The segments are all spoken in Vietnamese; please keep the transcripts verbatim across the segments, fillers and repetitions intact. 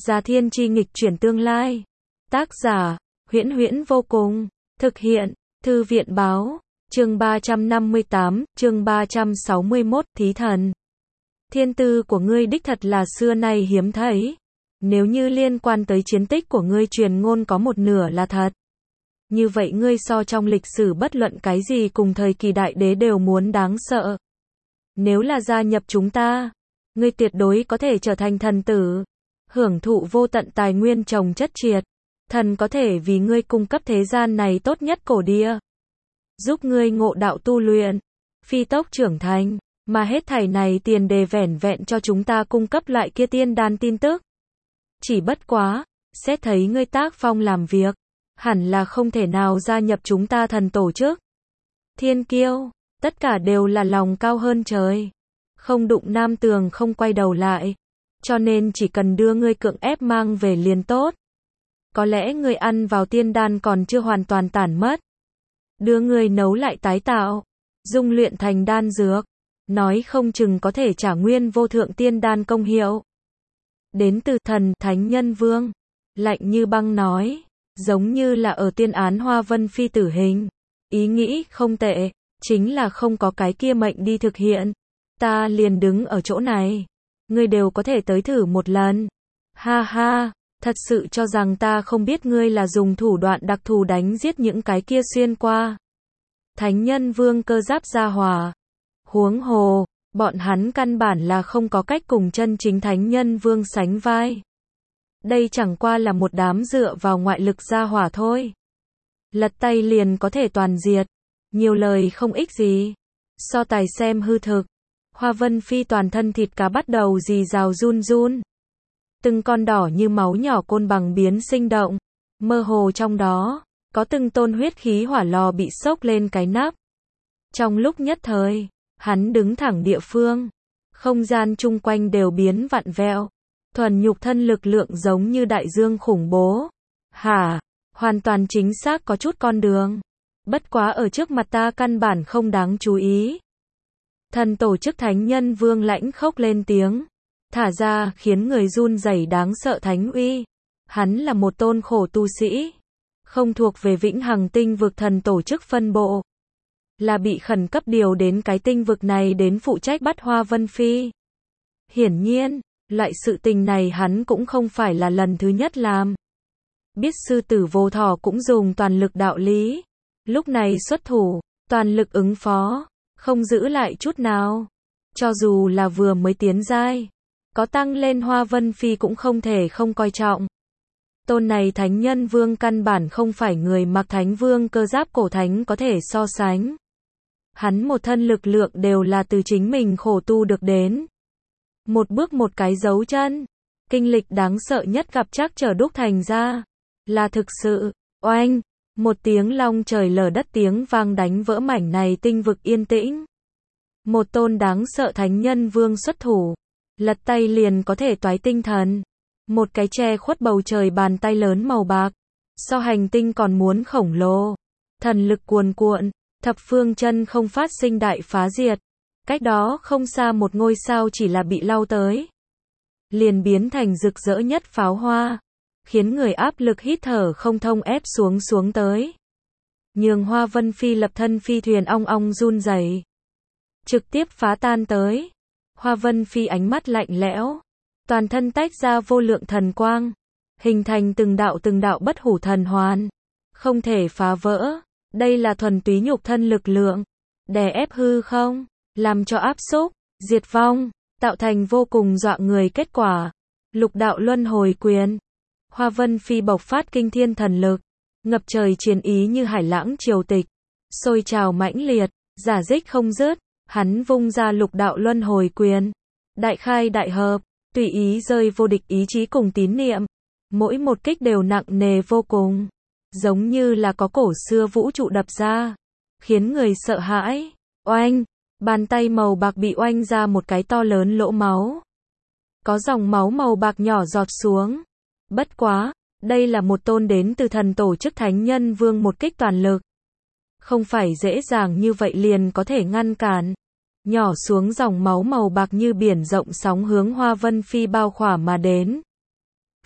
Gia Thiên Chi nghịch chuyển tương lai. Tác giả, Huyễn Huyễn vô cùng. Thực hiện, Thư viện báo. Chương ba trăm năm mươi tám, chương ba trăm sáu mươi mốt, Thí thần. Thiên tư của ngươi đích thật là xưa nay hiếm thấy. Nếu như liên quan tới chiến tích của ngươi truyền ngôn có một nửa là thật. Như vậy ngươi so trong lịch sử bất luận cái gì cùng thời kỳ đại đế đều muốn đáng sợ. Nếu là gia nhập chúng ta, ngươi tuyệt đối có thể trở thành thần tử, hưởng thụ vô tận tài nguyên trồng chất triệt. Thần có thể vì ngươi cung cấp thế gian này tốt nhất cổ địa, giúp ngươi ngộ đạo tu luyện, phi tốc trưởng thành, mà hết thảy này tiền đề vẻn vẹn cho chúng ta cung cấp lại kia tiên đan tin tức. Chỉ bất quá, xét thấy ngươi tác phong làm việc, hẳn là không thể nào gia nhập chúng ta thần tổ chức. Thiên kiêu, tất cả đều là lòng cao hơn trời, không đụng nam tường không quay đầu lại, cho nên chỉ cần đưa ngươi cưỡng ép mang về liền tốt. Có lẽ ngươi ăn vào tiên đan còn chưa hoàn toàn tản mất, đưa ngươi nấu lại tái tạo, dung luyện thành đan dược, nói không chừng có thể trả nguyên vô thượng tiên đan công hiệu. Đến từ thần Thánh Nhân Vương, lạnh như băng nói, giống như là ở tuyên án Hoa Vân Phi tử hình. Ý nghĩ không tệ, chính là không có cái kia mệnh đi thực hiện. Ta liền đứng ở chỗ này, ngươi đều có thể tới thử một lần. Ha ha, thật sự cho rằng ta không biết ngươi là dùng thủ đoạn đặc thù đánh giết những cái kia xuyên qua Thánh Nhân Vương cơ giáp gia hỏa. Huống hồ, bọn hắn căn bản là không có cách cùng chân chính Thánh Nhân Vương sánh vai. Đây chẳng qua là một đám dựa vào ngoại lực gia hỏa thôi. Lật tay liền có thể toàn diệt, nhiều lời không ích gì. So tài xem hư thực. Hoa Vân Phi toàn thân thịt cá bắt đầu rì rào run run. Từng con đỏ như máu nhỏ côn bằng biến sinh động. Mơ hồ trong đó, có từng tôn huyết khí hỏa lò bị sốc lên cái nắp. Trong lúc nhất thời, hắn đứng thẳng địa phương, không gian chung quanh đều biến vặn vẹo. Thuần nhục thân lực lượng giống như đại dương khủng bố. Hả, hoàn toàn chính xác có chút con đường. Bất quá ở trước mặt ta căn bản không đáng chú ý. Thần tổ chức Thánh Nhân Vương lãnh khốc lên tiếng. Thả ra khiến người run rẩy đáng sợ thánh uy. Hắn là một tôn khổ tu sĩ, không thuộc về vĩnh hằng tinh vực thần tổ chức phân bộ, là bị khẩn cấp điều đến cái tinh vực này đến phụ trách bắt Hoa Vân Phi. Hiển nhiên, loại sự tình này hắn cũng không phải là lần thứ nhất làm. Biết sư tử vô thỏ cũng dùng toàn lực đạo lý. Lúc này xuất thủ, toàn lực ứng phó, không giữ lại chút nào. Cho dù là vừa mới tiến giai, có tăng lên Hoa Vân Phi cũng không thể không coi trọng. Tôn này Thánh Nhân Vương căn bản không phải người mặc Thánh Vương cơ giáp cổ thánh có thể so sánh. Hắn một thân lực lượng đều là từ chính mình khổ tu được đến. Một bước một cái dấu chân, kinh lịch đáng sợ nhất gặp chắc trở đúc thành ra, là thực sự. Oanh, một tiếng long trời lở đất tiếng vang đánh vỡ mảnh này tinh vực yên tĩnh. Một tôn đáng sợ Thánh Nhân Vương xuất thủ, lật tay liền có thể toái tinh thần. Một cái che khuất bầu trời bàn tay lớn màu bạc, so hành tinh còn muốn khổng lồ. Thần lực cuồn cuộn, thập phương chân không phát sinh đại phá diệt. Cách đó không xa một ngôi sao chỉ là bị lau tới, liền biến thành rực rỡ nhất pháo hoa, khiến người áp lực hít thở không thông ép xuống xuống tới. Nhường Hoa Vân Phi lập thân phi thuyền ong ong run rẩy, trực tiếp phá tan tới. Hoa Vân Phi ánh mắt lạnh lẽo, toàn thân tách ra vô lượng thần quang, hình thành từng đạo từng đạo bất hủ thần hoàn, không thể phá vỡ. Đây là thuần túy nhục thân lực lượng, đè ép hư không, làm cho áp xúc, diệt vong, tạo thành vô cùng dọa người kết quả. Lục đạo luân hồi quyền. Hoa Vân Phi bộc phát kinh thiên thần lực, ngập trời chiến ý như hải lãng triều tịch, sôi trào mãnh liệt, giả dích không dứt. Hắn vung ra lục đạo luân hồi quyền, đại khai đại hợp, tùy ý rơi vô địch ý chí cùng tín niệm. Mỗi một kích đều nặng nề vô cùng, giống như là có cổ xưa vũ trụ đập ra, khiến người sợ hãi. Oanh, bàn tay màu bạc bị oanh ra một cái to lớn lỗ máu. Có dòng máu màu bạc nhỏ giọt xuống. Bất quá, đây là một tôn đến từ thần tổ chức Thánh Nhân Vương một kích toàn lực. Không phải dễ dàng như vậy liền có thể ngăn cản. Nhỏ xuống dòng máu màu bạc như biển rộng sóng hướng Hoa Vân Phi bao khỏa mà đến.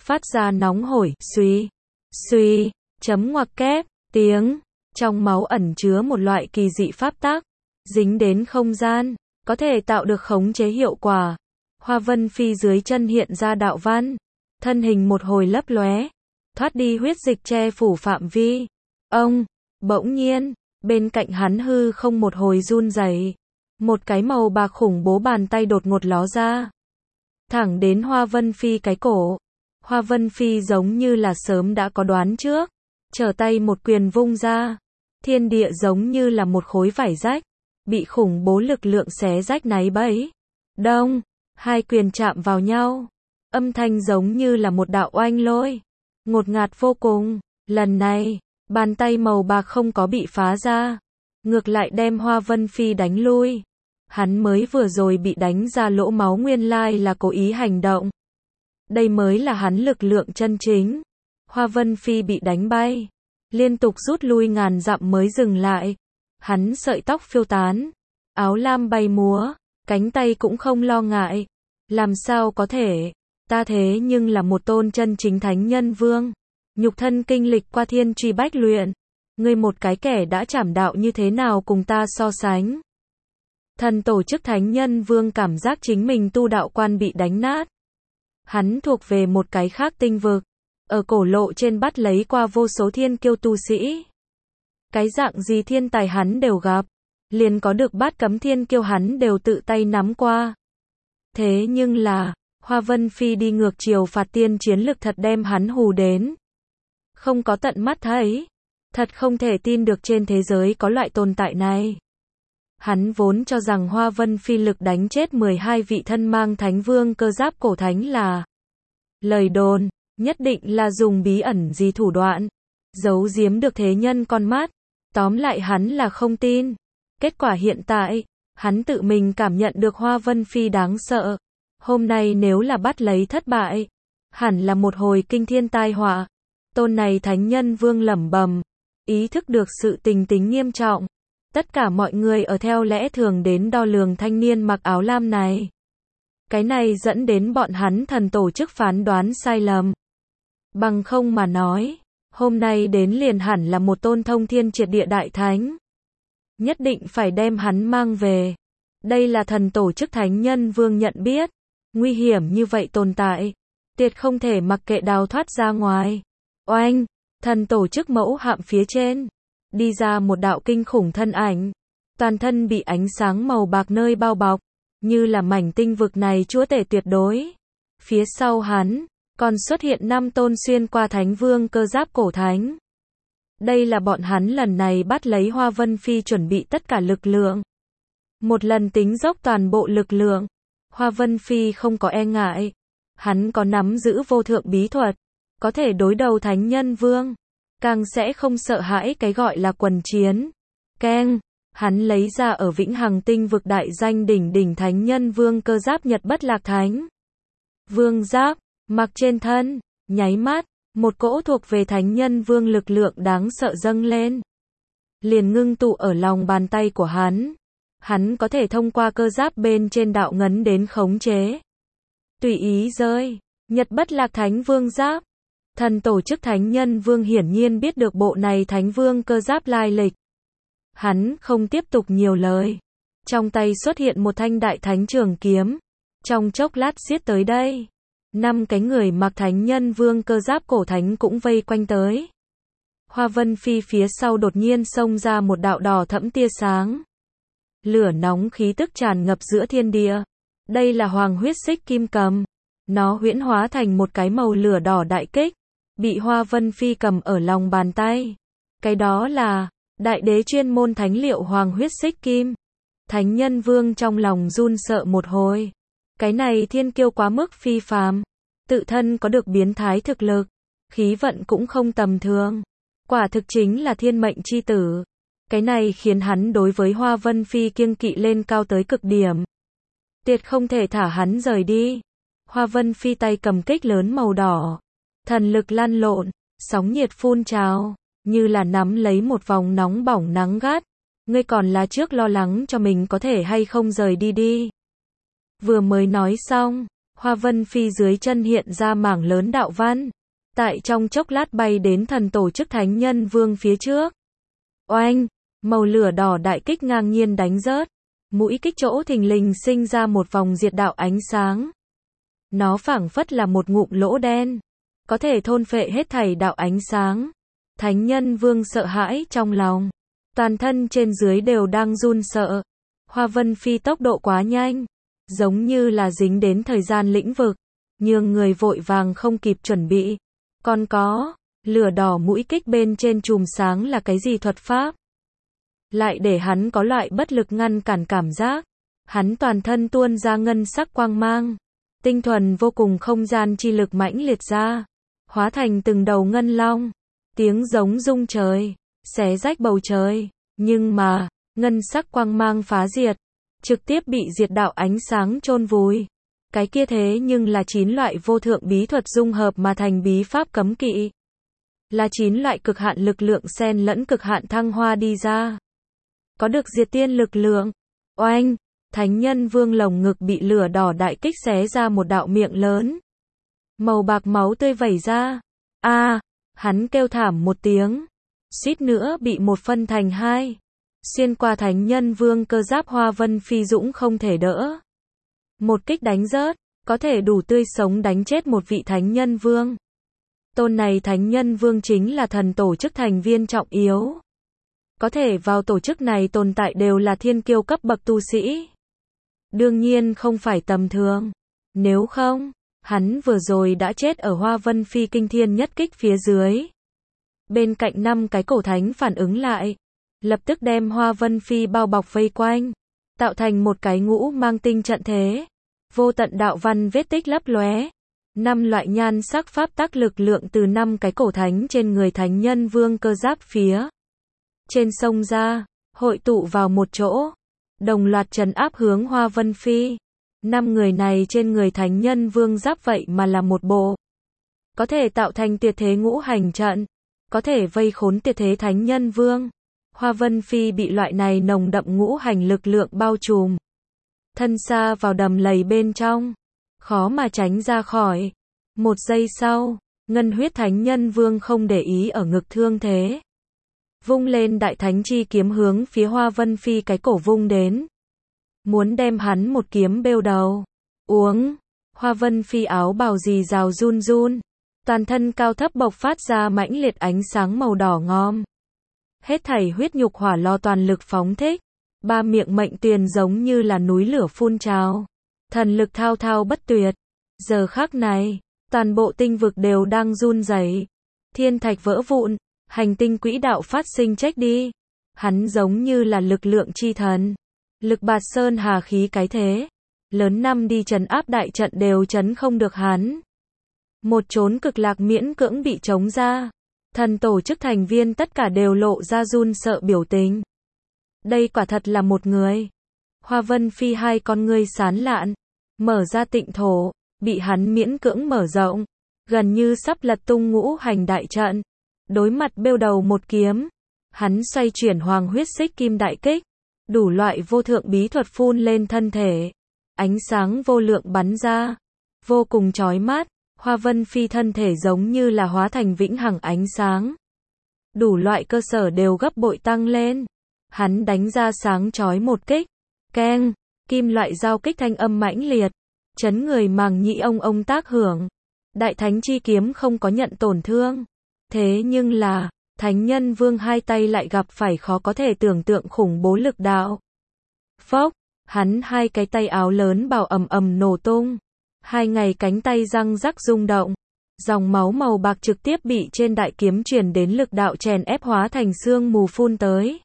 phát ra nóng hổi, suy, suy, chấm ngoặc kép, tiếng. Trong máu ẩn chứa một loại kỳ dị pháp tắc, dính đến không gian, có thể tạo được khống chế hiệu quả. Hoa Vân Phi dưới chân hiện ra đạo văn, thân hình một hồi lấp lóe, thoát đi huyết dịch che phủ phạm vi. Ông, bỗng nhiên, bên cạnh hắn hư không một hồi run rẩy, một cái màu bạc khủng bố bàn tay đột ngột ló ra, thẳng đến Hoa Vân Phi cái cổ. Hoa Vân Phi giống như là sớm đã có đoán trước, trở tay một quyền vung ra, thiên địa giống như là một khối vải rách, bị khủng bố lực lượng xé rách náy bấy. Đông, hai quyền chạm vào nhau, âm thanh giống như là một đạo oanh lôi, ngột ngạt vô cùng. Lần này, bàn tay màu bạc không có bị phá ra, ngược lại đem Hoa Vân Phi đánh lui. Hắn mới vừa rồi bị đánh ra lỗ máu nguyên lai là cố ý hành động. Đây mới là hắn lực lượng chân chính. Hoa Vân Phi bị đánh bay, liên tục rút lui ngàn dặm mới dừng lại. Hắn sợi tóc phiêu tán, áo lam bay múa, cánh tay cũng không lo ngại. Làm sao có thể, ta thế nhưng là một tôn chân chính thánh nhân vương, nhục thân kinh lịch qua thiên truy bách luyện, ngươi một cái kẻ đã trảm đạo như thế nào cùng ta so sánh. Thần tổ chức thánh nhân vương cảm giác chính mình tu đạo quan bị đánh nát. Hắn thuộc về một cái khác tinh vực, ở cổ lộ trên bắt lấy qua vô số thiên kiêu tu sĩ. Cái dạng gì thiên tài hắn đều gặp, liền có được bát cấm thiên kiêu hắn đều tự tay nắm qua. Thế nhưng là, Hoa Vân Phi đi ngược chiều phạt tiên chiến lực thật đem hắn hù đến. Không có tận mắt thấy, thật không thể tin được trên thế giới có loại tồn tại này. Hắn vốn cho rằng Hoa Vân Phi lực đánh chết mười hai vị thân mang thánh vương cơ giáp cổ thánh là lời đồn, nhất định là dùng bí ẩn gì thủ đoạn, giấu giếm được thế nhân con mắt. Tóm lại hắn là không tin. Kết quả hiện tại, hắn tự mình cảm nhận được Hoa Vân Phi đáng sợ. Hôm nay nếu là bắt lấy thất bại, hẳn là một hồi kinh thiên tai họa. Tôn này thánh nhân vương lẩm bẩm, ý thức được sự tình tính nghiêm trọng. Tất cả mọi người ở theo lẽ thường đến đo lường thanh niên mặc áo lam này. Cái này dẫn đến bọn hắn thần tổ chức phán đoán sai lầm. Bằng không mà nói, hôm nay đến liền hẳn là một tôn thông thiên triệt địa đại thánh. Nhất định phải đem hắn mang về. Đây là thần tổ chức thánh nhân vương nhận biết. Nguy hiểm như vậy tồn tại, tuyệt không thể mặc kệ đào thoát ra ngoài. Oanh, thần tổ chức mẫu hạm phía trên, đi ra một đạo kinh khủng thân ảnh, toàn thân bị ánh sáng màu bạc nơi bao bọc, như là mảnh tinh vực này chúa tể tuyệt đối. Phía sau hắn, còn xuất hiện năm tôn xuyên qua thánh vương cơ giáp cổ thánh. Đây là bọn hắn lần này bắt lấy Hoa Vân Phi chuẩn bị tất cả lực lượng. Một lần tính dốc toàn bộ lực lượng. Hoa Vân Phi không có e ngại. Hắn có nắm giữ vô thượng bí thuật, có thể đối đầu thánh nhân vương, càng sẽ không sợ hãi cái gọi là quần chiến. Keng, hắn lấy ra ở Vĩnh Hằng tinh vực đại danh đỉnh đỉnh thánh nhân vương cơ giáp Nhật Bất Lạc Thánh Vương giáp, mặc trên thân, nháy mắt, một cỗ thuộc về thánh nhân vương lực lượng đáng sợ dâng lên, liền ngưng tụ ở lòng bàn tay của hắn. Hắn có thể thông qua cơ giáp bên trên đạo ngấn đến khống chế, tùy ý rơi. Nhật Bất Lạc Thánh Vương giáp. Thần tổ chức thánh nhân vương hiển nhiên biết được bộ này thánh vương cơ giáp lai lịch. Hắn không tiếp tục nhiều lời, trong tay xuất hiện một thanh đại thánh trường kiếm, trong chốc lát giết tới đây. Năm cái người mặc thánh nhân vương cơ giáp cổ thánh cũng vây quanh tới. Hoa Vân Phi phía sau đột nhiên xông ra một đạo đỏ thẫm tia sáng. Lửa nóng khí tức tràn ngập giữa thiên địa. Đây là hoàng huyết xích kim cầm. Nó huyễn hóa thành một cái màu lửa đỏ đại kích, bị Hoa Vân Phi cầm ở lòng bàn tay. Cái đó là đại đế chuyên môn thánh liệu hoàng huyết xích kim. Thánh nhân vương trong lòng run sợ một hồi. Cái này thiên kiêu quá mức phi phàm, tự thân có được biến thái thực lực, khí vận cũng không tầm thường. Quả thực chính là thiên mệnh chi tử. Cái này khiến hắn đối với Hoa Vân Phi kiêng kỵ lên cao tới cực điểm. Tuyệt không thể thả hắn rời đi. Hoa Vân Phi tay cầm kích lớn màu đỏ, thần lực lăn lộn, sóng nhiệt phun trào, như là nắm lấy một vòng nóng bỏng nắng gắt. Ngươi còn là trước lo lắng cho mình có thể hay không rời đi đi. Vừa mới nói xong, Hoa Vân Phi dưới chân hiện ra mảng lớn đạo văn. Tại trong chốc lát bay đến thần tổ chức Thánh Nhân Vương phía trước. Oanh! Màu lửa đỏ đại kích ngang nhiên đánh rớt. Mũi kích chỗ thình lình sinh ra một vòng diệt đạo ánh sáng. Nó phảng phất là một ngụm lỗ đen. Có thể thôn phệ hết thảy đạo ánh sáng. Thánh Nhân Vương sợ hãi trong lòng. Toàn thân trên dưới đều đang run sợ. Hoa Vân Phi tốc độ quá nhanh. Giống như là dính đến thời gian lĩnh vực. Nhường người vội vàng không kịp chuẩn bị. Còn có, lửa đỏ mũi kích bên trên chùm sáng là cái gì thuật pháp? Lại để hắn có loại bất lực ngăn cản cảm giác. Hắn toàn thân tuôn ra ngân sắc quang mang. Tinh thuần vô cùng không gian chi lực mãnh liệt ra. Hóa thành từng đầu ngân long. Tiếng giống rung trời. Xé rách bầu trời. Nhưng mà, ngân sắc quang mang phá diệt. Trực tiếp bị diệt đạo ánh sáng chôn vùi. Cái kia thế nhưng là chín loại vô thượng bí thuật dung hợp mà thành bí pháp cấm kỵ. Là chín loại cực hạn lực lượng xen lẫn cực hạn thăng hoa đi ra. Có được diệt tiên lực lượng. Oanh! Thánh Nhân Vương lồng ngực bị lửa đỏ đại kích xé ra một đạo miệng lớn. Màu bạc máu tươi vẩy ra. A, à, hắn kêu thảm một tiếng. Suýt nữa bị một phân thành hai. Xuyên qua Thánh Nhân Vương cơ giáp Hoa Vân Phi dũng không thể đỡ. Một kích đánh rớt, có thể đủ tươi sống đánh chết một vị Thánh Nhân Vương. Tôn này Thánh Nhân Vương chính là thần tổ chức thành viên trọng yếu. Có thể vào tổ chức này tồn tại đều là thiên kiêu cấp bậc tu sĩ. Đương nhiên không phải tầm thường. Nếu không, hắn vừa rồi đã chết ở Hoa Vân Phi kinh thiên nhất kích phía dưới. Bên cạnh năm cái cổ thánh phản ứng lại. Lập tức đem Hoa Vân Phi bao bọc vây quanh. Tạo thành một cái ngũ mang tinh trận thế. Vô tận đạo văn vết tích lấp lóe. Năm loại nhan sắc pháp tắc lực lượng từ năm cái cổ thánh trên người Thánh Nhân Vương cơ giáp phía trên sông ra, hội tụ vào một chỗ. Đồng loạt trấn áp hướng Hoa Vân Phi. Năm người này trên người Thánh Nhân Vương giáp vậy mà là một bộ. Có thể tạo thành tuyệt thế ngũ hành trận. Có thể vây khốn tuyệt thế Thánh Nhân Vương. Hoa Vân Phi bị loại này nồng đậm ngũ hành lực lượng bao trùm. Thân xa vào đầm lầy bên trong. Khó mà tránh ra khỏi. Một giây sau, Ngân huyết Thánh Nhân Vương không để ý ở ngực thương thế. Vung lên đại thánh chi kiếm hướng phía Hoa Vân Phi cái cổ vung đến. Muốn đem hắn một kiếm bêu đầu. Uống. Hoa Vân Phi áo bào rì rào run run. Toàn thân cao thấp bộc phát ra mãnh liệt ánh sáng màu đỏ ngòm. Hết thảy huyết nhục hỏa lo toàn lực phóng thích. Ba miệng mệnh tuyền giống như là núi lửa phun trào. Thần lực thao thao bất tuyệt. Giờ khắc này, toàn bộ tinh vực đều đang run rẩy. Thiên thạch vỡ vụn. Hành tinh quỹ đạo phát sinh chết đi. Hắn giống như là lực lượng chi thần. Lực bạt sơn hà khí cái thế. Lớn năm đi trấn áp đại trận đều trấn không được hắn. Một chốn cực lạc miễn cưỡng bị chống ra. Thần tổ chức thành viên tất cả đều lộ ra run sợ biểu tình. Đây quả thật là một người. Hoa Vân Phi hai con ngươi sán lạn. Mở ra tịnh thổ. Bị hắn miễn cưỡng mở rộng. Gần như sắp lật tung ngũ hành đại trận. Đối mặt bêu đầu một kiếm. Hắn xoay chuyển hoàng huyết xích kim đại kích. Đủ loại vô thượng bí thuật phun lên thân thể. Ánh sáng vô lượng bắn ra. Vô cùng chói mắt. Hoa Vân Phi thân thể giống như là hóa thành vĩnh hằng ánh sáng. Đủ loại cơ sở đều gấp bội tăng lên. Hắn đánh ra sáng chói một kích. Keng. Kim loại giao kích thanh âm mãnh liệt. Chấn người màng nhĩ ông ông tác hưởng. Đại thánh chi kiếm không có nhận tổn thương. Thế nhưng là, Thánh Nhân Vương hai tay lại gặp phải khó có thể tưởng tượng khủng bố lực đạo. Phốc, hắn hai cái tay áo lớn bào ầm ầm nổ tung. Hai ngày cánh tay răng rắc rung động. Dòng máu màu bạc trực tiếp bị trên đại kiếm truyền đến lực đạo chèn ép hóa thành sương mù phun tới.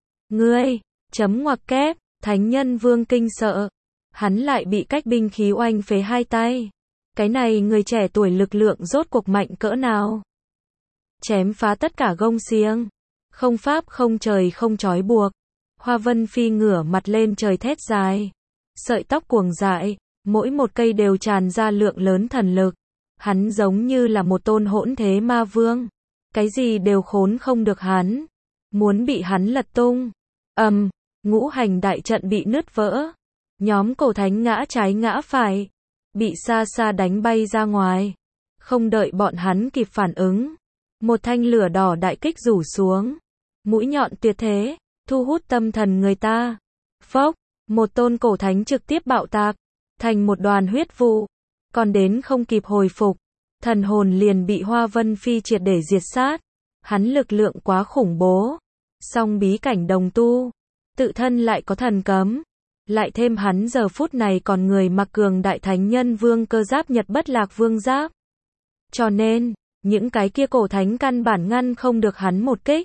Ngươi, chấm ngoặc kép, Thánh Nhân Vương kinh sợ. Hắn lại bị cách binh khí oanh phế hai tay. Cái này người trẻ tuổi lực lượng rốt cuộc mạnh cỡ nào? Chém phá tất cả gông xiềng. Không pháp không trời không trói buộc. Hoa Vân Phi ngửa mặt lên trời thét dài. Sợi tóc cuồng dại, mỗi một cây đều tràn ra lượng lớn thần lực. Hắn giống như là một tôn hỗn thế ma vương. Cái gì đều khốn không được hắn. Muốn bị hắn lật tung. Ầm, um, ngũ hành đại trận bị nứt vỡ. Nhóm cổ thánh ngã trái ngã phải. bị xa xa đánh bay ra ngoài. Không đợi bọn hắn kịp phản ứng, một thanh lửa đỏ đại kích rủ xuống, mũi nhọn tuyệt thế, thu hút tâm thần người ta. Phốc, một tôn cổ thánh trực tiếp bạo tạc, thành một đoàn huyết vụ, còn đến không kịp hồi phục, thần hồn liền bị Hoa Vân Phi triệt để diệt sát. Hắn lực lượng quá khủng bố, song bí cảnh đồng tu, tự thân lại có thần cấm, lại thêm hắn giờ phút này còn người mặc cường đại thánh nhân vương cơ giáp Nhật Bất Lạc Vương giáp. Cho nên, những cái kia cổ thánh căn bản ngăn không được hắn một kích,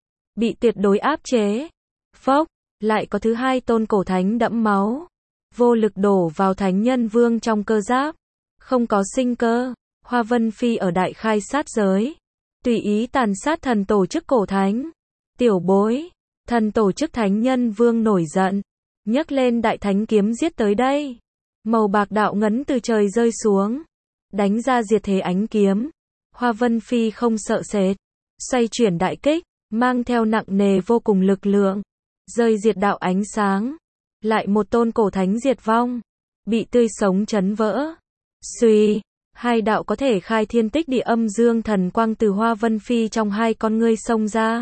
bị tuyệt đối áp chế. Phốc, lại có thứ hai tôn cổ thánh đẫm máu, vô lực đổ vào thánh nhân vương trong cơ giáp, không có sinh cơ. Hoa Vân Phi ở đại khai sát giới, tùy ý tàn sát thần tổ chức cổ thánh. Tiểu bối, thần tổ chức thánh nhân vương nổi giận, nhấc lên đại thánh kiếm giết tới đây. Màu bạc đạo ngấn từ trời rơi xuống, đánh ra diệt thế ánh kiếm. Hoa Vân Phi không sợ sệt, xoay chuyển đại kích, mang theo nặng nề vô cùng lực lượng, rơi diệt đạo ánh sáng. Lại một tôn cổ thánh diệt vong, bị tươi sống chấn vỡ. Xuy, hai đạo có thể khai thiên tích địa âm dương thần quang từ Hoa Vân Phi trong hai con ngươi xông ra,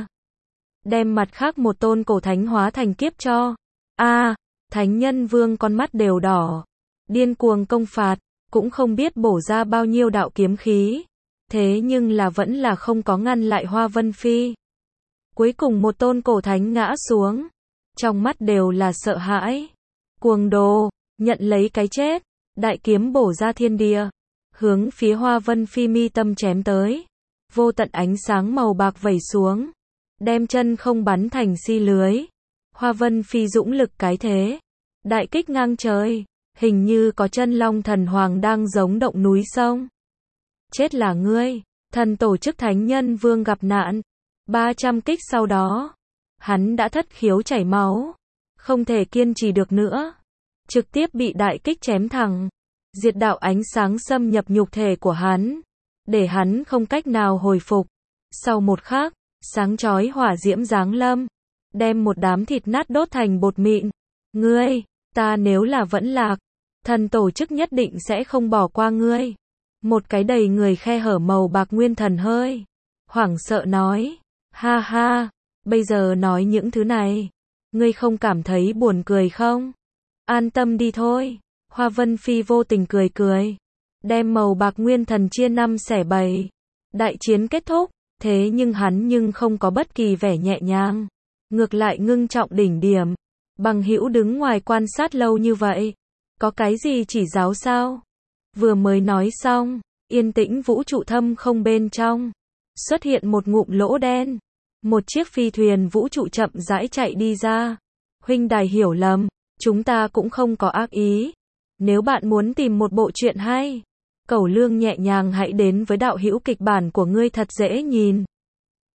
đem mặt khác một tôn cổ thánh hóa thành kiếp cho. A, thánh nhân vương con mắt đều đỏ, điên cuồng công phạt, cũng không biết bổ ra bao nhiêu đạo kiếm khí, thế nhưng là vẫn là không có ngăn lại Hoa Vân Phi. Cuối cùng một tôn cổ thánh ngã xuống, trong mắt đều là sợ hãi. Cuồng đồ, nhận lấy cái chết, đại kiếm bổ ra thiên địa, hướng phía Hoa Vân Phi mi tâm chém tới. Vô tận ánh sáng màu bạc vẩy xuống, đem chân không bắn thành si lưới. Hoa Vân Phi dũng lực cái thế, đại kích ngang trời, hình như có chân long thần hoàng đang giống động núi sông. Chết là ngươi, thần tổ chức thánh nhân vương gặp nạn. ba trăm kích sau đó, hắn đã thất khiếu chảy máu, không thể kiên trì được nữa, trực tiếp bị đại kích chém thẳng. Diệt đạo ánh sáng xâm nhập nhục thể của hắn, để hắn không cách nào hồi phục. Sau một khắc, sáng chói hỏa diễm giáng lâm, đem một đám thịt nát đốt thành bột mịn. Ngươi, ta nếu là vẫn lạc, thần tổ chức nhất định sẽ không bỏ qua ngươi. Một cái đầy người khe hở màu bạc nguyên thần hơi hoảng sợ nói, ha ha, bây giờ nói những thứ này, ngươi không cảm thấy buồn cười không? An tâm đi thôi. Hoa Vân Phi vô tình cười cười, đem màu bạc nguyên thần chia năm xẻ bảy. Đại chiến kết thúc, thế nhưng hắn nhưng không có bất kỳ vẻ nhẹ nhàng, ngược lại ngưng trọng đỉnh điểm. Bằng hữu đứng ngoài quan sát lâu như vậy, có cái gì chỉ giáo sao? Vừa mới nói xong, yên tĩnh vũ trụ thâm không bên trong, xuất hiện một ngụm lỗ đen. Một chiếc phi thuyền vũ trụ chậm rãi chạy đi ra. Huynh đài hiểu lầm, chúng ta cũng không có ác ý. Nếu bạn muốn tìm một bộ truyện hay, Cẩu Lương nhẹ nhàng hãy đến với đạo hữu kịch bản của ngươi thật dễ nhìn.